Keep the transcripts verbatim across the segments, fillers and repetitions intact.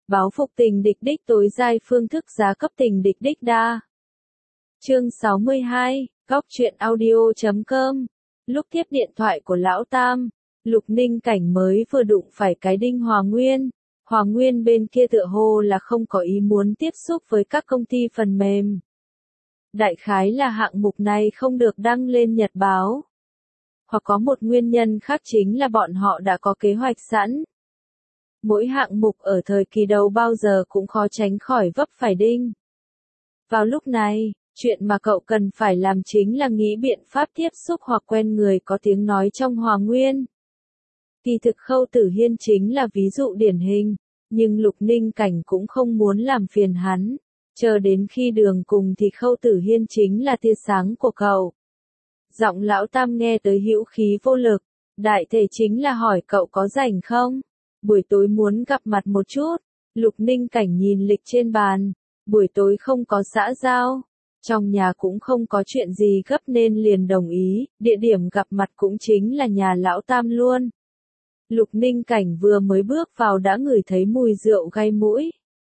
Báo phục tình địch đích tối giai phương thức giá cấp tình địch đích đa. Chương sáu mươi hai, góc truyện audio chấm com. Lúc tiếp điện thoại của Lão Tam, Lục Ninh Cảnh mới vừa đụng phải cái đinh Hòa Nguyên. Hòa Nguyên bên kia tựa hồ là không có ý muốn tiếp xúc với các công ty phần mềm. Đại khái là hạng mục này không được đăng lên nhật báo. Hoặc có một nguyên nhân khác chính là bọn họ đã có kế hoạch sẵn. Mỗi hạng mục ở thời kỳ đầu bao giờ cũng khó tránh khỏi vấp phải đinh. Vào lúc này, chuyện mà cậu cần phải làm chính là nghĩ biện pháp tiếp xúc hoặc quen người có tiếng nói trong Hòa Nguyên. Kỳ thực Khâu Tử Hiên chính là ví dụ điển hình, nhưng Lục Ninh Cảnh cũng không muốn làm phiền hắn. Chờ đến khi đường cùng thì Khâu Tử Hiên chính là tia sáng của cậu. Giọng Lão Tam nghe tới hữu khí vô lực, đại thể chính là hỏi cậu có rảnh không? Buổi tối muốn gặp mặt một chút. Lục Ninh Cảnh nhìn lịch trên bàn, buổi tối không có xã giao, trong nhà cũng không có chuyện gì gấp nên liền đồng ý, địa điểm gặp mặt cũng chính là nhà Lão Tam luôn. Lục Ninh Cảnh vừa mới bước vào đã ngửi thấy mùi rượu gai mũi.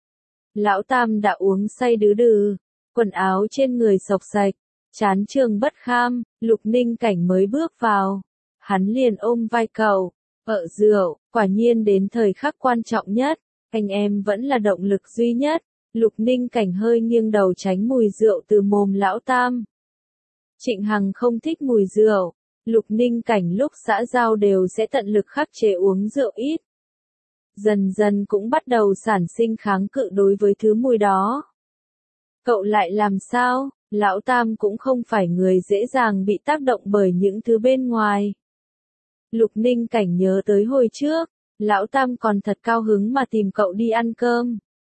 Lão Tam đã uống say đứ đừ, quần áo trên người xộc xạch, trán trường bất kham. Lục Ninh Cảnh mới bước vào, hắn liền ôm vai cậu, ợ rượu, quả nhiên đến thời khắc quan trọng nhất, anh em vẫn là động lực duy nhất. Lục Ninh Cảnh hơi nghiêng đầu tránh mùi rượu từ mồm Lão Tam. Trịnh Hằng không thích mùi rượu, Lục Ninh Cảnh lúc xã giao đều sẽ tận lực khắc chế uống rượu ít. Dần dần cũng bắt đầu sản sinh kháng cự đối với thứ mùi đó. Cậu lại làm sao? Lão Tam cũng không phải người dễ dàng bị tác động bởi những thứ bên ngoài. Lục Ninh Cảnh nhớ tới hồi trước, Lão Tam còn thật cao hứng mà tìm cậu đi ăn cơm.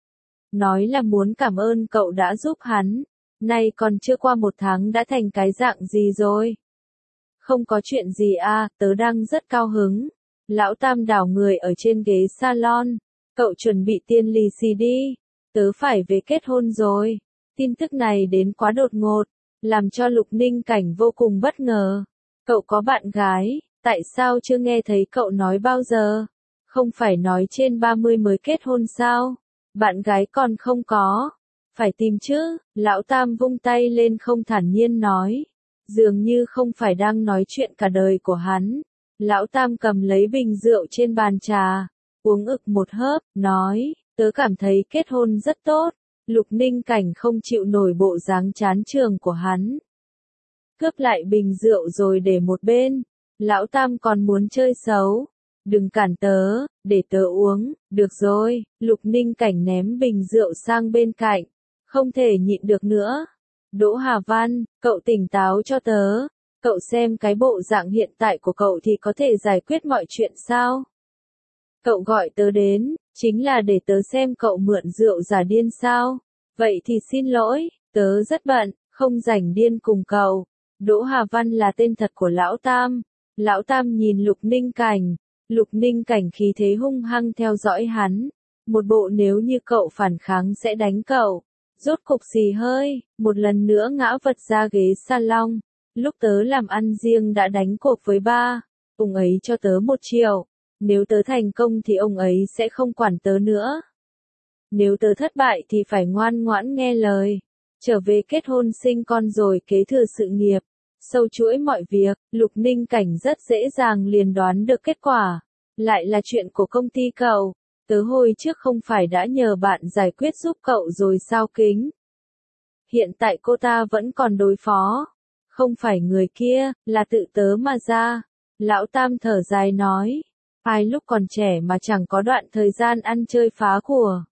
Nói là muốn cảm ơn cậu đã giúp hắn, nay còn chưa qua một tháng đã thành cái dạng gì rồi. Không có chuyện gì à, tớ đang rất cao hứng. Lão Tam đảo người ở trên ghế salon, cậu chuẩn bị tiền lì xì đi, tớ phải về kết hôn rồi. Tin tức này đến quá đột ngột, làm cho Lục Ninh Cảnh vô cùng bất ngờ. Cậu có bạn gái, tại sao chưa nghe thấy cậu nói bao giờ? Không phải nói trên ba mươi mới kết hôn sao? Bạn gái còn không có. Phải tìm chứ, Lão Tam vung tay lên không thản nhiên nói. Dường như không phải đang nói chuyện cả đời của hắn. Lão Tam cầm lấy bình rượu trên bàn trà, uống ực một hớp, nói, tớ cảm thấy kết hôn rất tốt. Lục Ninh Cảnh không chịu nổi bộ dáng chán trường của hắn. Cướp lại bình rượu rồi để một bên. Lão Tam còn muốn chơi xấu. Đừng cản tớ, để tớ uống, được rồi. Lục Ninh Cảnh ném bình rượu sang bên cạnh. Không thể nhịn được nữa. Đỗ Hà Văn, cậu tỉnh táo cho tớ. Cậu xem cái bộ dạng hiện tại của cậu thì có thể giải quyết mọi chuyện sao? Cậu gọi tớ đến, chính là để tớ xem cậu mượn rượu giả điên sao? Vậy thì xin lỗi, tớ rất bận, không rảnh điên cùng cậu. Đỗ Hà Văn là tên thật của Lão Tam. Lão Tam nhìn Lục Ninh Cảnh. Lục Ninh Cảnh khí thế hung hăng theo dõi hắn. Một bộ nếu như cậu phản kháng sẽ đánh cậu. Rốt cục xì hơi, một lần nữa ngã vật ra ghế salon. Lúc tớ làm ăn riêng đã đánh cuộc với ba. Ông ấy cho tớ một triệu. Nếu tớ thành công thì ông ấy sẽ không quản tớ nữa. Nếu tớ thất bại thì phải ngoan ngoãn nghe lời. Trở về kết hôn sinh con rồi kế thừa sự nghiệp. Sâu chuỗi mọi việc, Lục Ninh Cảnh rất dễ dàng liền đoán được kết quả. Lại là chuyện của công ty cậu. Tớ hồi trước không phải đã nhờ bạn giải quyết giúp cậu rồi sao Kính? Hiện tại cô ta vẫn còn đối phó. Không phải người kia, là tự tớ mà ra. Lão Tam thở dài nói. Ai lúc còn trẻ mà chẳng có đoạn thời gian ăn chơi phá của.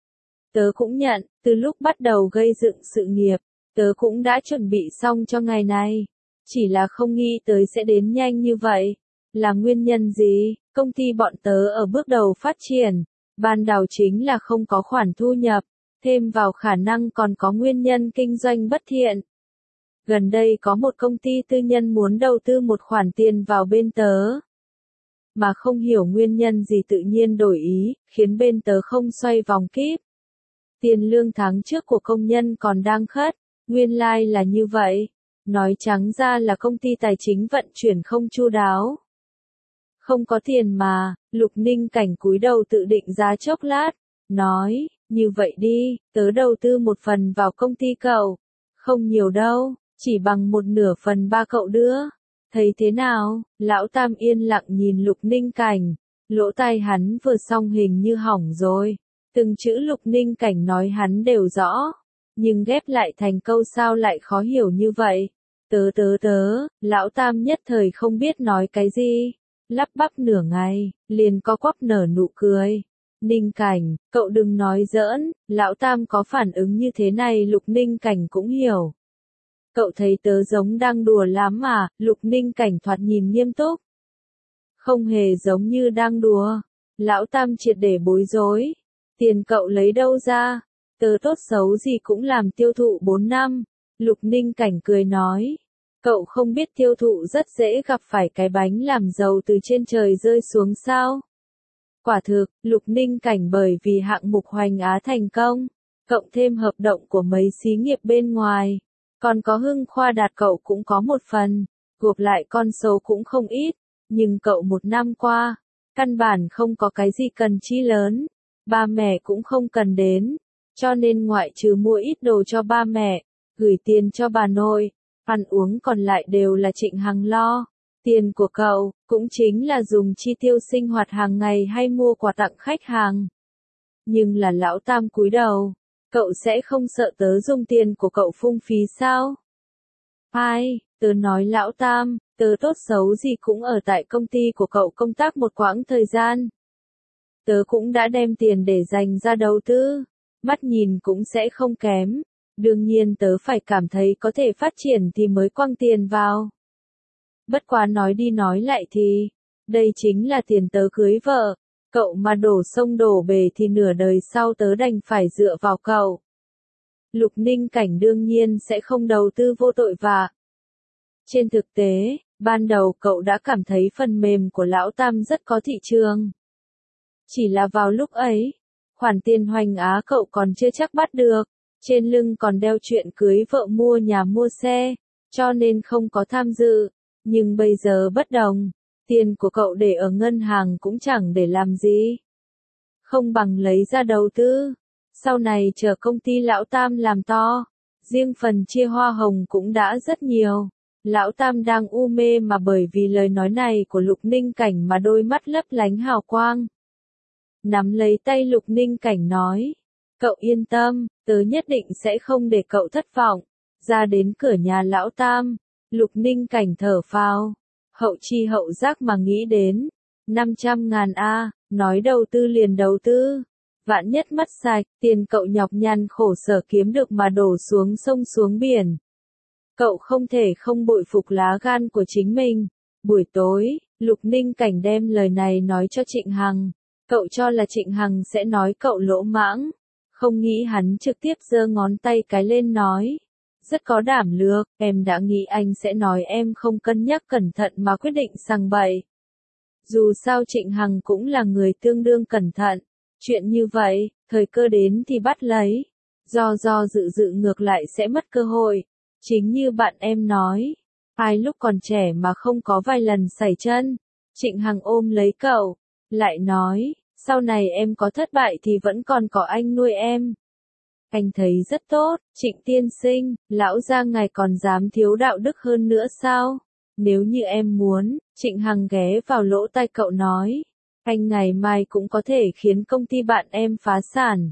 Tớ cũng nhận, từ lúc bắt đầu gây dựng sự nghiệp, tớ cũng đã chuẩn bị xong cho ngày này. Chỉ là không nghĩ tới sẽ đến nhanh như vậy. Là nguyên nhân gì? Công ty bọn tớ ở bước đầu phát triển. Ban đầu chính là không có khoản thu nhập. Thêm vào khả năng còn có nguyên nhân kinh doanh bất thiện. Gần đây có một công ty tư nhân muốn đầu tư một khoản tiền vào bên tớ. Mà không hiểu nguyên nhân gì tự nhiên đổi ý, khiến bên tớ không xoay vòng kíp. Tiền lương tháng trước của công nhân còn đang khất, nguyên lai like là như vậy. Nói trắng ra là công ty tài chính vận chuyển không chu đáo. Không có tiền mà, Lục Ninh Cảnh cúi đầu tự định giá chốc lát, nói, như vậy đi, tớ đầu tư một phần vào công ty cậu. Không nhiều đâu, chỉ bằng một nửa phần ba cậu đưa. Thấy thế nào? Lão Tam yên lặng nhìn Lục Ninh Cảnh. Lỗ tai hắn vừa xong hình như hỏng rồi. Từng chữ Lục Ninh Cảnh nói hắn đều rõ. Nhưng ghép lại thành câu sao lại khó hiểu như vậy. Tớ tớ tớ, Lão Tam nhất thời không biết nói cái gì. Lắp bắp nửa ngày, liền co quắp nở nụ cười. Ninh Cảnh, cậu đừng nói giỡn, Lão Tam có phản ứng như thế này Lục Ninh Cảnh cũng hiểu. Cậu thấy tớ giống đang đùa lắm mà, Lục Ninh Cảnh thoạt nhìn nghiêm túc. Không hề giống như đang đùa. Lão Tam triệt để bối rối. Tiền cậu lấy đâu ra? Tớ tốt xấu gì cũng làm tiêu thụ bốn năm. Lục Ninh Cảnh cười nói. Cậu không biết tiêu thụ rất dễ gặp phải cái bánh làm giàu từ trên trời rơi xuống sao? Quả thực, Lục Ninh Cảnh bởi vì hạng mục Hoành Á thành công, cộng thêm hợp động của mấy xí nghiệp bên ngoài, còn có Hưng Khoa Đạt cậu cũng có một phần, gộp lại con số cũng không ít, nhưng cậu một năm qua, căn bản không có cái gì cần chi lớn, ba mẹ cũng không cần đến, cho nên ngoại trừ mua ít đồ cho ba mẹ, gửi tiền cho bà nội, ăn uống còn lại đều là Trịnh Hằng lo. Tiền của cậu, cũng chính là dùng chi tiêu sinh hoạt hàng ngày hay mua quà tặng khách hàng. Nhưng là Lão Tam cúi đầu, cậu sẽ không sợ tớ dùng tiền của cậu phung phí sao? Ai, tớ nói Lão Tam, tớ tốt xấu gì cũng ở tại công ty của cậu công tác một quãng thời gian. Tớ cũng đã đem tiền để dành ra đầu tư, mắt nhìn cũng sẽ không kém. Đương nhiên tớ phải cảm thấy có thể phát triển thì mới quăng tiền vào. Bất quá nói đi nói lại thì, đây chính là tiền tớ cưới vợ, cậu mà đổ sông đổ bể thì nửa đời sau tớ đành phải dựa vào cậu. Lục Ninh Cảnh đương nhiên sẽ không đầu tư vô tội vạ. Trên thực tế, ban đầu cậu đã cảm thấy phần mềm của Lão Tam rất có thị trường. Chỉ là vào lúc ấy, khoản tiền Hoành Á cậu còn chưa chắc bắt được, trên lưng còn đeo chuyện cưới vợ mua nhà mua xe, cho nên không có tham dự. Nhưng bây giờ bất đồng, tiền của cậu để ở ngân hàng cũng chẳng để làm gì. Không bằng lấy ra đầu tư, sau này chờ công ty Lão Tam làm to, riêng phần chia hoa hồng cũng đã rất nhiều. Lão Tam đang u mê mà bởi vì lời nói này của Lục Ninh Cảnh mà đôi mắt lấp lánh hào quang. Nắm lấy tay Lục Ninh Cảnh nói, cậu yên tâm, tớ nhất định sẽ không để cậu thất vọng. Ra đến cửa nhà Lão Tam, Lục Ninh Cảnh thở phào, hậu chi hậu giác mà nghĩ đến, năm trăm ngàn a, nói đầu tư liền đầu tư, vạn nhất mất sạch, tiền cậu nhọc nhằn khổ sở kiếm được mà đổ xuống sông xuống biển. Cậu không thể không bội phục lá gan của chính mình. Buổi tối, Lục Ninh Cảnh đem lời này nói cho Trịnh Hằng, cậu cho là Trịnh Hằng sẽ nói cậu lỗ mãng, không nghĩ hắn trực tiếp giơ ngón tay cái lên nói. Rất có đảm lược, em đã nghĩ anh sẽ nói em không cân nhắc cẩn thận mà quyết định sằng bậy. Dù sao Trịnh Hằng cũng là người tương đương cẩn thận, chuyện như vậy, thời cơ đến thì bắt lấy, do do dự dự ngược lại sẽ mất cơ hội. Chính như bạn em nói, ai lúc còn trẻ mà không có vài lần sẩy chân. Trịnh Hằng ôm lấy cậu, lại nói, sau này em có thất bại thì vẫn còn có anh nuôi em. Anh thấy rất tốt, Trịnh tiên sinh, lão gia ngài còn dám thiếu đạo đức hơn nữa sao? Nếu như em muốn, Trịnh Hằng ghé vào lỗ tai cậu nói, anh ngày mai cũng có thể khiến công ty bạn em phá sản.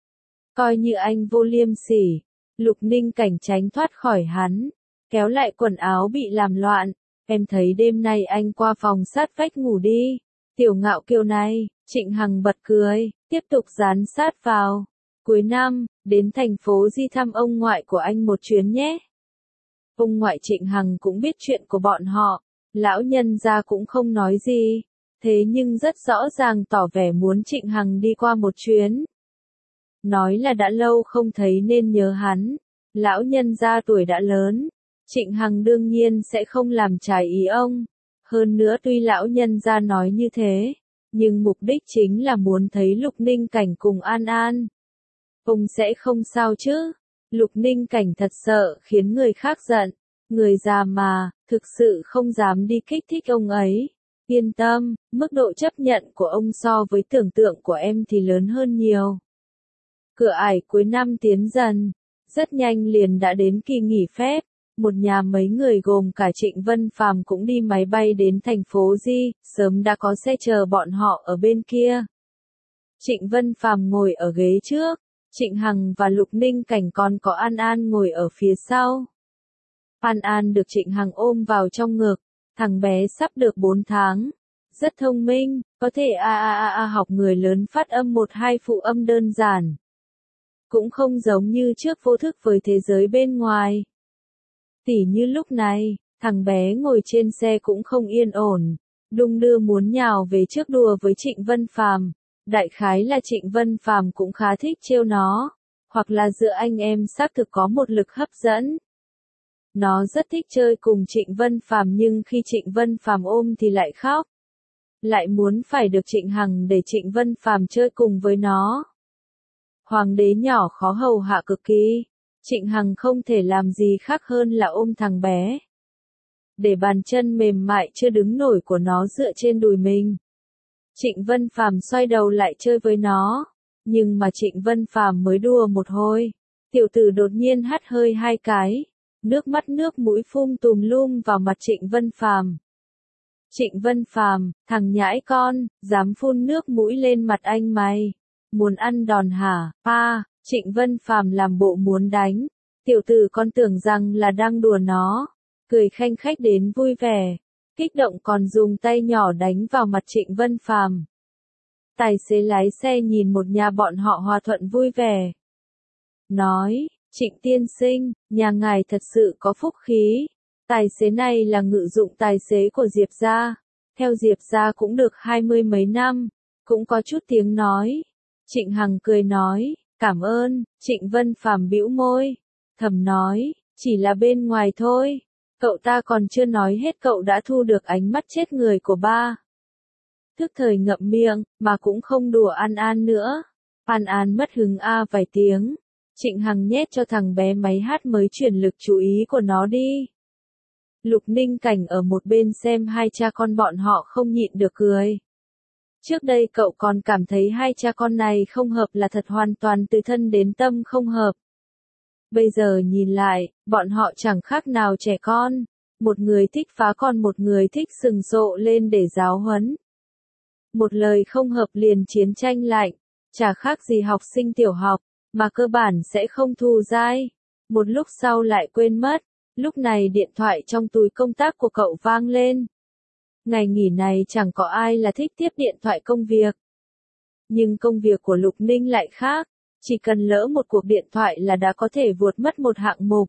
Coi như anh vô liêm sỉ. Lục Ninh Cảnh tránh thoát khỏi hắn, kéo lại quần áo bị làm loạn. Em thấy đêm nay anh qua phòng sát vách ngủ đi. Tiểu Ngạo Kiều này, Trịnh Hằng bật cười, tiếp tục dán sát vào. Cuối năm, đến thành phố Di thăm ông ngoại của anh một chuyến nhé. Ông ngoại Trịnh Hằng cũng biết chuyện của bọn họ, lão nhân gia cũng không nói gì, thế nhưng rất rõ ràng tỏ vẻ muốn Trịnh Hằng đi qua một chuyến. Nói là đã lâu không thấy nên nhớ hắn, lão nhân gia tuổi đã lớn, Trịnh Hằng đương nhiên sẽ không làm trái ý ông. Hơn nữa tuy lão nhân gia nói như thế, nhưng mục đích chính là muốn thấy Lục Ninh Cảnh cùng An An. Ông sẽ không sao chứ? Lục Ninh Cảnh thật sợ khiến người khác giận, người già mà, thực sự không dám đi kích thích ông ấy. Yên tâm, mức độ chấp nhận của ông so với tưởng tượng của em thì lớn hơn nhiều. Cửa ải cuối năm tiến dần, rất nhanh liền đã đến kỳ nghỉ phép. Một nhà mấy người gồm cả Trịnh Vân Phàm cũng đi máy bay đến thành phố Di, sớm đã có xe chờ bọn họ ở bên kia. Trịnh Vân Phàm ngồi ở ghế trước, Trịnh Hằng và Lục Ninh Cảnh còn có An An ngồi ở phía sau. An An được Trịnh Hằng ôm vào trong ngực, thằng bé sắp được bốn tháng. Rất thông minh, có thể a a a a học người lớn phát âm một hai phụ âm đơn giản. Cũng không giống như trước vô thức với thế giới bên ngoài. Tỉ như lúc này, thằng bé ngồi trên xe cũng không yên ổn, đung đưa muốn nhào về trước đùa với Trịnh Vân Phàm. Đại khái là Trịnh Vân Phàm cũng khá thích trêu nó, hoặc là giữa anh em xác thực có một lực hấp dẫn. Nó rất thích chơi cùng Trịnh Vân Phàm nhưng khi Trịnh Vân Phàm ôm thì lại khóc. Lại muốn phải được Trịnh Hằng để Trịnh Vân Phàm chơi cùng với nó. Hoàng đế nhỏ khó hầu hạ cực kỳ, Trịnh Hằng không thể làm gì khác hơn là ôm thằng bé. Để bàn chân mềm mại chưa đứng nổi của nó dựa trên đùi mình. Trịnh Vân Phàm xoay đầu lại chơi với nó, nhưng mà Trịnh Vân Phàm mới đùa một hồi, tiểu tử đột nhiên hắt hơi hai cái, nước mắt nước mũi phun tùm lum vào mặt Trịnh Vân Phàm. Trịnh Vân Phàm, thằng nhãi con, dám phun nước mũi lên mặt anh mày, muốn ăn đòn hả? Pa, Trịnh Vân Phàm làm bộ muốn đánh, tiểu tử con tưởng rằng là đang đùa nó, cười khanh khách đến vui vẻ. Kích động còn dùng tay nhỏ đánh vào mặt Trịnh Vân Phàm. Tài xế lái xe nhìn một nhà bọn họ hòa thuận vui vẻ. Nói, Trịnh tiên sinh, nhà ngài thật sự có phúc khí. Tài xế này là ngự dụng tài xế của Diệp gia. Theo Diệp gia cũng được hai mươi mấy năm, cũng có chút tiếng nói. Trịnh Hằng cười nói, cảm ơn. Trịnh Vân Phàm bĩu môi, thầm nói, chỉ là bên ngoài thôi. Cậu ta còn chưa nói hết cậu đã thu được ánh mắt chết người của ba. Thức thời ngậm miệng, mà cũng không đùa An An nữa. An An mất hứng a vài tiếng. Trịnh Hằng nhét cho thằng bé máy hát mới chuyển lực chú ý của nó đi. Lục Ninh Cảnh ở một bên xem hai cha con bọn họ không nhịn được cười. Trước đây cậu còn cảm thấy hai cha con này không hợp là thật hoàn toàn từ thân đến tâm không hợp. Bây giờ nhìn lại, bọn họ chẳng khác nào trẻ con. Một người thích phá con một người thích sừng sộ lên để giáo huấn. Một lời không hợp liền chiến tranh lạnh, chả khác gì học sinh tiểu học, mà cơ bản sẽ không thù dai. Một lúc sau lại quên mất, lúc này điện thoại trong túi công tác của cậu vang lên. Ngày nghỉ này chẳng có ai là thích tiếp điện thoại công việc. Nhưng công việc của Lục Ninh lại khác. Chỉ cần lỡ một cuộc điện thoại là đã có thể vụt mất một hạng mục.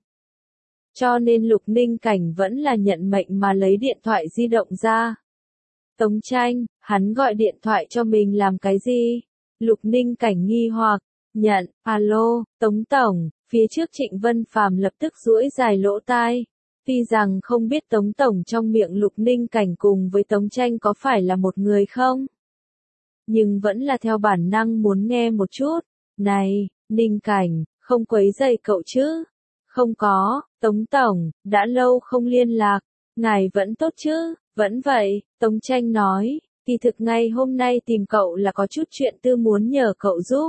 Cho nên Lục Ninh Cảnh vẫn là nhận mệnh mà lấy điện thoại di động ra. Tống Tranh, hắn gọi điện thoại cho mình làm cái gì? Lục Ninh Cảnh nghi hoặc, nhận, alo, Tống Tổng, phía trước Trịnh Vân Phàm lập tức duỗi dài lỗ tai. Tuy rằng không biết Tống Tổng trong miệng Lục Ninh Cảnh cùng với Tống Tranh có phải là một người không? Nhưng vẫn là theo bản năng muốn nghe một chút. Này, Ninh Cảnh, không quấy rầy cậu chứ? Không có, Tống Tổng, đã lâu không liên lạc, ngài vẫn tốt chứ? Vẫn vậy, Tống Tranh nói, kỳ thực ngay hôm nay tìm cậu là có chút chuyện tư muốn nhờ cậu giúp.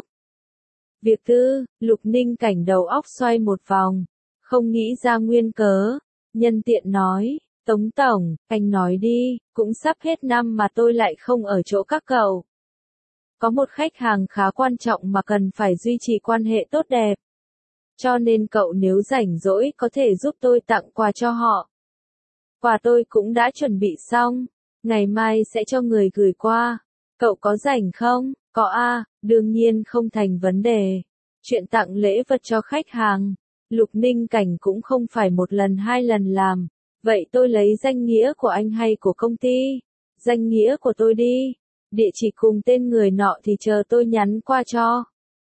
Việc tư, Lục Ninh Cảnh đầu óc xoay một vòng, không nghĩ ra nguyên cớ, nhân tiện nói, Tống Tổng, anh nói đi, cũng sắp hết năm mà tôi lại không ở chỗ các cậu. Có một khách hàng khá quan trọng mà cần phải duy trì quan hệ tốt đẹp. Cho nên cậu nếu rảnh rỗi có thể giúp tôi tặng quà cho họ. Quà tôi cũng đã chuẩn bị xong, ngày mai sẽ cho người gửi qua. Cậu có rảnh không? Có a, đương nhiên không thành vấn đề. Chuyện tặng lễ vật cho khách hàng, Lục Ninh Cảnh cũng không phải một lần hai lần làm. Vậy tôi lấy danh nghĩa của anh hay của công ty? Danh nghĩa của tôi đi. Địa chỉ cùng tên người nọ thì chờ tôi nhắn qua cho.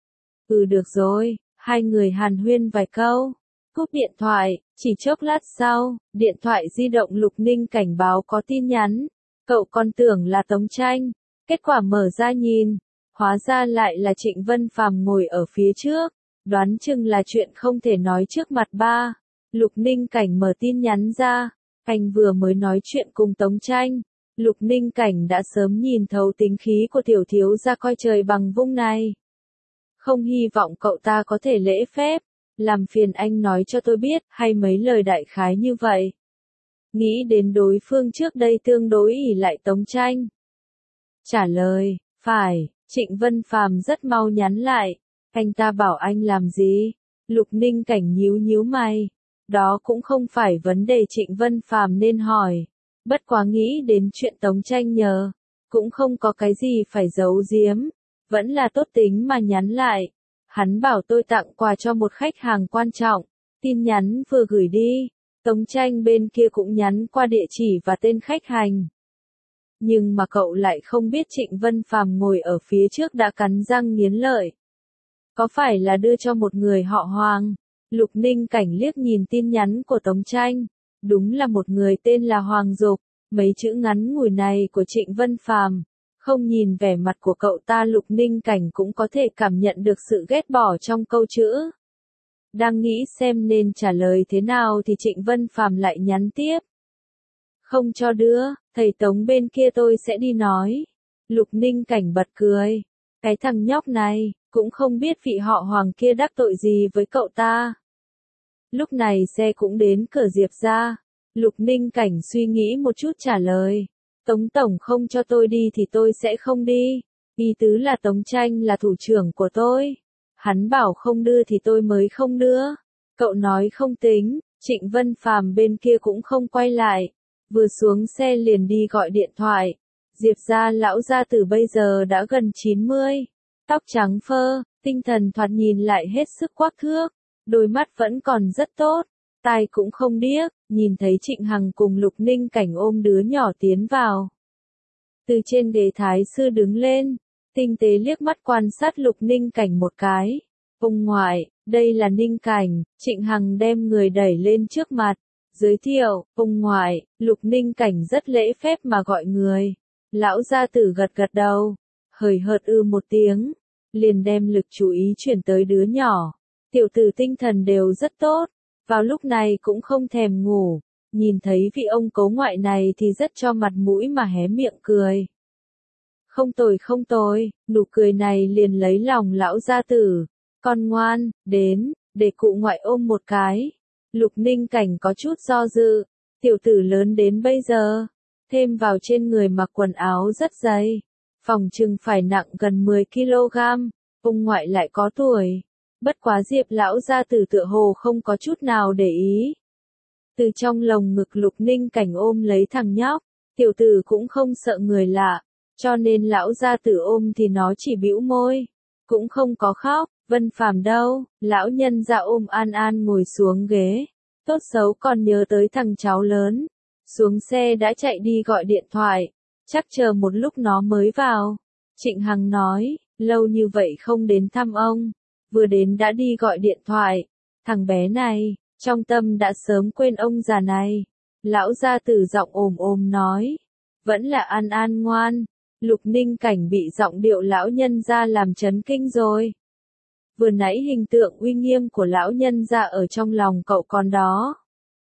Ừ được rồi, hai người hàn huyên vài câu. Cúp điện thoại, chỉ chốc lát sau, điện thoại di động Lục Ninh Cảnh báo có tin nhắn. Cậu còn tưởng là Tống Tranh, kết quả mở ra nhìn, hóa ra lại là Trịnh Vân Phàm ngồi ở phía trước, đoán chừng là chuyện không thể nói trước mặt ba. Lục Ninh Cảnh mở tin nhắn ra, anh vừa mới nói chuyện cùng Tống Tranh, Lục Ninh Cảnh đã sớm nhìn thấu tính khí của tiểu thiếu gia coi trời bằng vung này. Không hy vọng cậu ta có thể lễ phép, làm phiền anh nói cho tôi biết, hay mấy lời đại khái như vậy. Nghĩ đến đối phương trước đây tương đối ỷ lại Tống Tranh. Trả lời, phải, Trịnh Vân Phàm rất mau nhắn lại, anh ta bảo anh làm gì? Lục Ninh Cảnh nhíu nhíu mày, đó cũng không phải vấn đề Trịnh Vân Phàm nên hỏi, bất quá nghĩ đến chuyện Tống Tranh nhờ, cũng không có cái gì phải giấu giếm, vẫn là tốt tính mà nhắn lại. Hắn bảo tôi tặng quà cho một khách hàng quan trọng, tin nhắn vừa gửi đi, Tống Tranh bên kia cũng nhắn qua địa chỉ và tên khách hàng. Nhưng mà cậu lại không biết Trịnh Vân Phàm ngồi ở phía trước đã cắn răng nghiến lợi. Có phải là đưa cho một người họ Hoàng? Lục Ninh Cảnh liếc nhìn tin nhắn của Tống Tranh, đúng là một người tên là Hoàng Dục, mấy chữ ngắn ngủi này của Trịnh Vân Phàm. Không nhìn vẻ mặt của cậu ta Lục Ninh Cảnh cũng có thể cảm nhận được sự ghét bỏ trong câu chữ. Đang nghĩ xem nên trả lời thế nào thì Trịnh Vân Phàm lại nhắn tiếp. Không cho đưa, thầy Tống bên kia tôi sẽ đi nói. Lục Ninh Cảnh bật cười. Cái thằng nhóc này, cũng không biết vị họ Hoàng kia đắc tội gì với cậu ta. Lúc này xe cũng đến cửa Diệp ra. Lục Ninh Cảnh suy nghĩ một chút trả lời. Tống Tổng không cho tôi đi thì tôi sẽ không đi. Ý tứ là Tống Tranh là thủ trưởng của tôi. Hắn bảo không đưa thì tôi mới không đưa. Cậu nói không tính, Trịnh Vân Phàm bên kia cũng không quay lại. Vừa xuống xe liền đi gọi điện thoại. Diệp gia lão gia tử bây giờ đã gần chín mươi. Tóc trắng phơ, tinh thần thoạt nhìn lại hết sức quắc thước. Đôi mắt vẫn còn rất tốt. Tai cũng không điếc, nhìn thấy Trịnh Hằng cùng Lục Ninh Cảnh ôm đứa nhỏ tiến vào. Từ trên ghế thái sư đứng lên, tinh tế liếc mắt quan sát Lục Ninh Cảnh một cái. Ông ngoại, đây là Ninh Cảnh, Trịnh Hằng đem người đẩy lên trước mặt. Giới thiệu, ông ngoại, Lục Ninh Cảnh rất lễ phép mà gọi người. Lão gia tử gật gật đầu, hời hợt ư một tiếng, liền đem lực chú ý chuyển tới đứa nhỏ. Tiểu tử tinh thần đều rất tốt. Vào lúc này cũng không thèm ngủ, nhìn thấy vị ông cố ngoại này thì rất cho mặt mũi mà hé miệng cười. Không tồi không tồi, nụ cười này liền lấy lòng lão gia tử. Con ngoan, đến, để cụ ngoại ôm một cái. Lục Ninh Cảnh có chút do dự, tiểu tử lớn đến bây giờ, thêm vào trên người mặc quần áo rất dày, phòng chừng phải nặng gần mười ki lô gam, ông ngoại lại có tuổi. Bất quá Diệp lão gia tử tựa hồ không có chút nào để ý. Từ trong lồng ngực Lục Ninh Cảnh ôm lấy thằng nhóc, tiểu tử cũng không sợ người lạ, cho nên lão gia tử ôm thì nó chỉ bĩu môi, cũng không có khóc. Vân Phàm đâu, lão nhân gia ôm An An ngồi xuống ghế, tốt xấu còn nhớ tới thằng cháu lớn. Xuống xe đã chạy đi gọi điện thoại, chắc chờ một lúc nó mới vào. Trịnh Hằng nói, lâu như vậy không đến thăm ông. Vừa đến đã đi gọi điện thoại, thằng bé này, trong tâm đã sớm quên ông già này. Lão gia tử giọng ồm ồm nói, vẫn là An An ngoan. Lục Ninh Cảnh bị giọng điệu lão nhân gia làm chấn kinh rồi. Vừa nãy hình tượng uy nghiêm của lão nhân gia ở trong lòng cậu còn đó.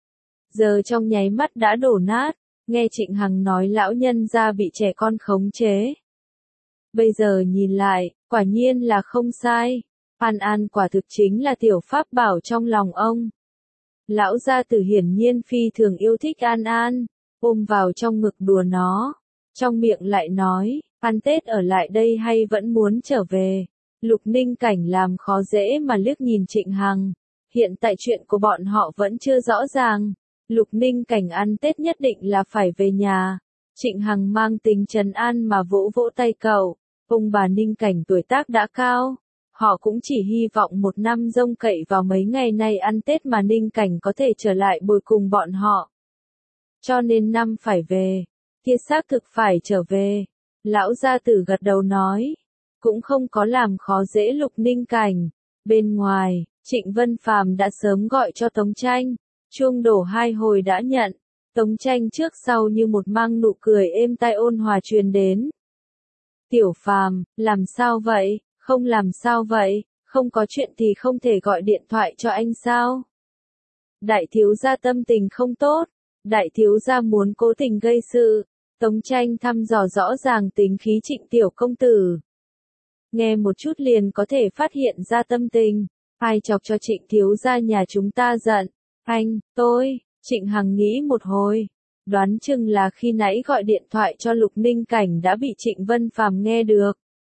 Giờ trong nháy mắt đã đổ nát, nghe Trịnh Hằng nói lão nhân gia bị trẻ con khống chế. Bây giờ nhìn lại, quả nhiên là không sai. An An quả thực chính là tiểu pháp bảo trong lòng ông. Lão gia tử hiển nhiên phi thường yêu thích An An, ôm vào trong ngực đùa nó. Trong miệng lại nói, ăn Tết ở lại đây hay vẫn muốn trở về. Lục Ninh Cảnh làm khó dễ mà liếc nhìn Trịnh Hằng. Hiện tại chuyện của bọn họ vẫn chưa rõ ràng. Lục Ninh Cảnh ăn Tết nhất định là phải về nhà. Trịnh Hằng mang tính trấn an mà vỗ vỗ tay cậu. Ông bà Ninh Cảnh tuổi tác đã cao. Họ cũng chỉ hy vọng một năm rông cậy vào mấy ngày nay ăn Tết mà Ninh Cảnh có thể trở lại bồi cùng bọn họ. Cho nên năm phải về. Kia xác thực phải trở về. Lão gia tử gật đầu nói. Cũng không có làm khó dễ Lục Ninh Cảnh. Bên ngoài, Trịnh Vân Phàm đã sớm gọi cho Tống Tranh. Chuông đổ hai hồi đã nhận. Tống Tranh trước sau như một mang nụ cười êm tai ôn hòa truyền đến. Tiểu Phàm, làm sao vậy? Không làm sao vậy? Không có chuyện thì không thể gọi điện thoại cho anh sao? Đại thiếu gia tâm tình không tốt. Đại thiếu gia muốn cố tình gây sự. Tống Tranh thăm dò rõ ràng tính khí Trịnh tiểu công tử. Nghe một chút liền có thể phát hiện ra tâm tình. Ai chọc cho Trịnh thiếu gia nhà chúng ta giận? Anh, tôi, Trịnh Hằng nghĩ một hồi. Đoán chừng là khi nãy gọi điện thoại cho Lục Ninh Cảnh đã bị Trịnh Vân Phàm nghe được.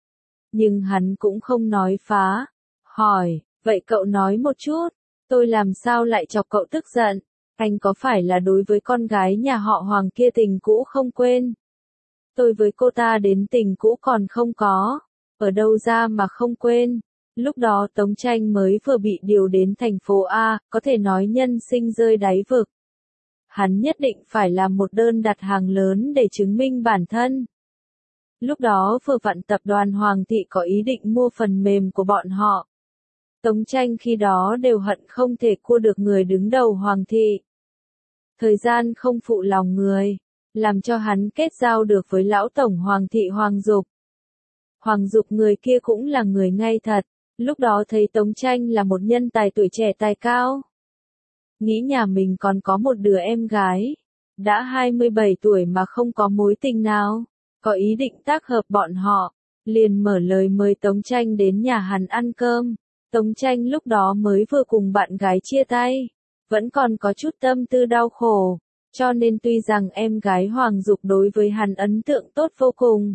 Nhưng hắn cũng không nói phá. Hỏi, vậy cậu nói một chút, tôi làm sao lại chọc cậu tức giận? Anh có phải là đối với con gái nhà họ Hoàng kia tình cũ không quên? Tôi với cô ta đến tình cũ còn không có. Ở đâu ra mà không quên? Lúc đó Tống Tranh mới vừa bị điều đến thành phố A, có thể nói nhân sinh rơi đáy vực. Hắn nhất định phải làm một đơn đặt hàng lớn để chứng minh bản thân. Lúc đó vừa vặn tập đoàn Hoàng thị có ý định mua phần mềm của bọn họ. Tống Tranh khi đó đều hận không thể cua được người đứng đầu Hoàng thị. Thời gian không phụ lòng người, làm cho hắn kết giao được với lão tổng Hoàng thị Hoàng Dục. Hoàng Dục người kia cũng là người ngay thật, lúc đó thấy Tống Tranh là một nhân tài tuổi trẻ tài cao. Nghĩ nhà mình còn có một đứa em gái, đã hai mươi bảy tuổi mà không có mối tình nào, có ý định tác hợp bọn họ, liền mở lời mời Tống Tranh đến nhà hắn ăn cơm. Tống Tranh lúc đó mới vừa cùng bạn gái chia tay, vẫn còn có chút tâm tư đau khổ, cho nên tuy rằng em gái Hoàng Dục đối với hắn ấn tượng tốt vô cùng,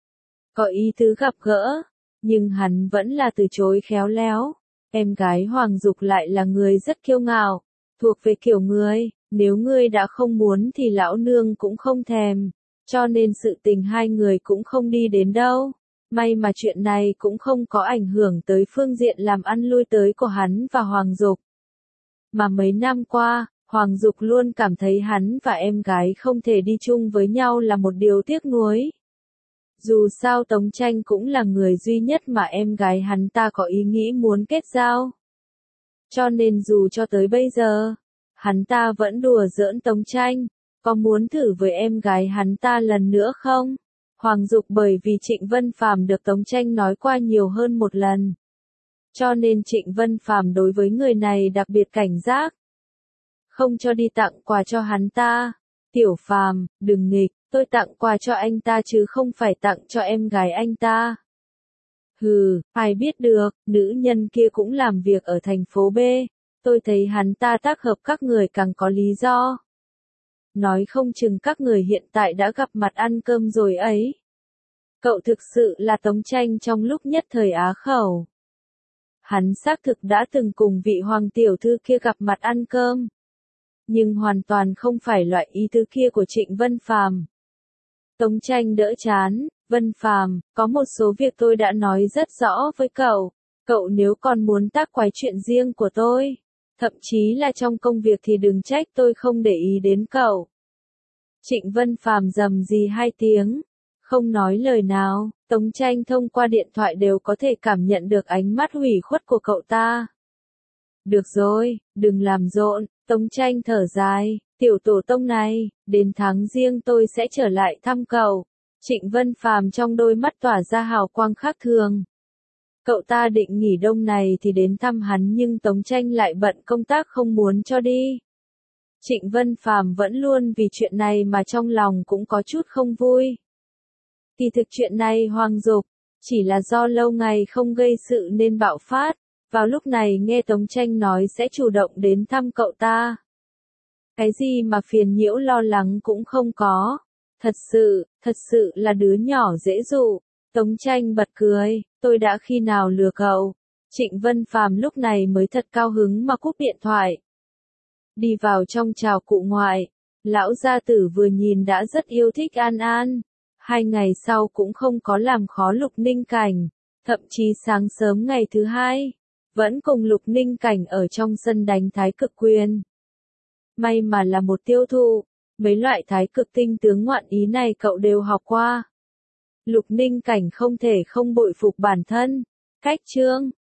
có ý tứ gặp gỡ, nhưng hắn vẫn là từ chối khéo léo. Em gái Hoàng Dục lại là người rất kiêu ngạo, thuộc về kiểu người, nếu ngươi đã không muốn thì lão nương cũng không thèm, cho nên sự tình hai người cũng không đi đến đâu. May mà chuyện này cũng không có ảnh hưởng tới phương diện làm ăn lui tới của hắn và Hoàng Dục. Mà mấy năm qua, Hoàng Dục luôn cảm thấy hắn và em gái không thể đi chung với nhau là một điều tiếc nuối. Dù sao Tống Tranh cũng là người duy nhất mà em gái hắn ta có ý nghĩ muốn kết giao. Cho nên dù cho tới bây giờ, hắn ta vẫn đùa giỡn Tống Tranh, có muốn thử với em gái hắn ta lần nữa không? Hoàng Dục bởi vì Trịnh Vân Phàm được Tống Tranh nói qua nhiều hơn một lần. Cho nên Trịnh Vân Phàm đối với người này đặc biệt cảnh giác. Không cho đi tặng quà cho hắn ta. Tiểu Phàm, đừng nghịch, tôi tặng quà cho anh ta chứ không phải tặng cho em gái anh ta. Hừ, ai biết được, nữ nhân kia cũng làm việc ở thành phố B. Tôi thấy hắn ta tác hợp các người càng có lý do. Nói không chừng các người hiện tại đã gặp mặt ăn cơm rồi ấy. Cậu thực sự là Tống Tranh trong lúc nhất thời á khẩu. Hắn xác thực đã từng cùng vị hoàng tiểu thư kia gặp mặt ăn cơm. Nhưng hoàn toàn không phải loại ý tứ kia của Trịnh Vân Phàm. Tống Tranh đỡ chán, Vân Phàm, có một số việc tôi đã nói rất rõ với cậu. Cậu nếu còn muốn tác quái chuyện riêng của tôi, thậm chí là trong công việc thì đừng trách tôi không để ý đến cậu. Trịnh Vân Phàm rầm rì hai tiếng, không nói lời nào. Tống Tranh thông qua điện thoại đều có thể cảm nhận được ánh mắt hủy khuất của cậu ta. Được rồi, đừng làm rộn. Tống Tranh thở dài, tiểu tổ tông này, đến tháng riêng tôi sẽ trở lại thăm cậu. Trịnh Vân Phàm trong đôi mắt tỏa ra hào quang khác thường. Cậu ta định nghỉ đông này thì đến thăm hắn nhưng Tống Tranh lại bận công tác không muốn cho đi. Trịnh Vân Phàm vẫn luôn vì chuyện này mà trong lòng cũng có chút không vui. Kỳ thực chuyện này Hoàng Dục, chỉ là do lâu ngày không gây sự nên bạo phát, vào lúc này nghe Tống Tranh nói sẽ chủ động đến thăm cậu ta. Cái gì mà phiền nhiễu lo lắng cũng không có. Thật sự, thật sự là đứa nhỏ dễ dụ. Tống Tranh bật cười, tôi đã khi nào lừa cậu. Trịnh Vân Phàm lúc này mới thật cao hứng mà cúp điện thoại. Đi vào trong chào cụ ngoại, lão gia tử vừa nhìn đã rất yêu thích An An. Hai ngày sau cũng không có làm khó Lục Ninh Cảnh, thậm chí sáng sớm ngày thứ hai, vẫn cùng Lục Ninh Cảnh ở trong sân đánh thái cực quyền. May mà là một tiêu thụ, mấy loại thái cực tinh tướng ngoạn ý này cậu đều học qua. Lục Ninh Cảnh không thể không bội phục bản thân. Cách chương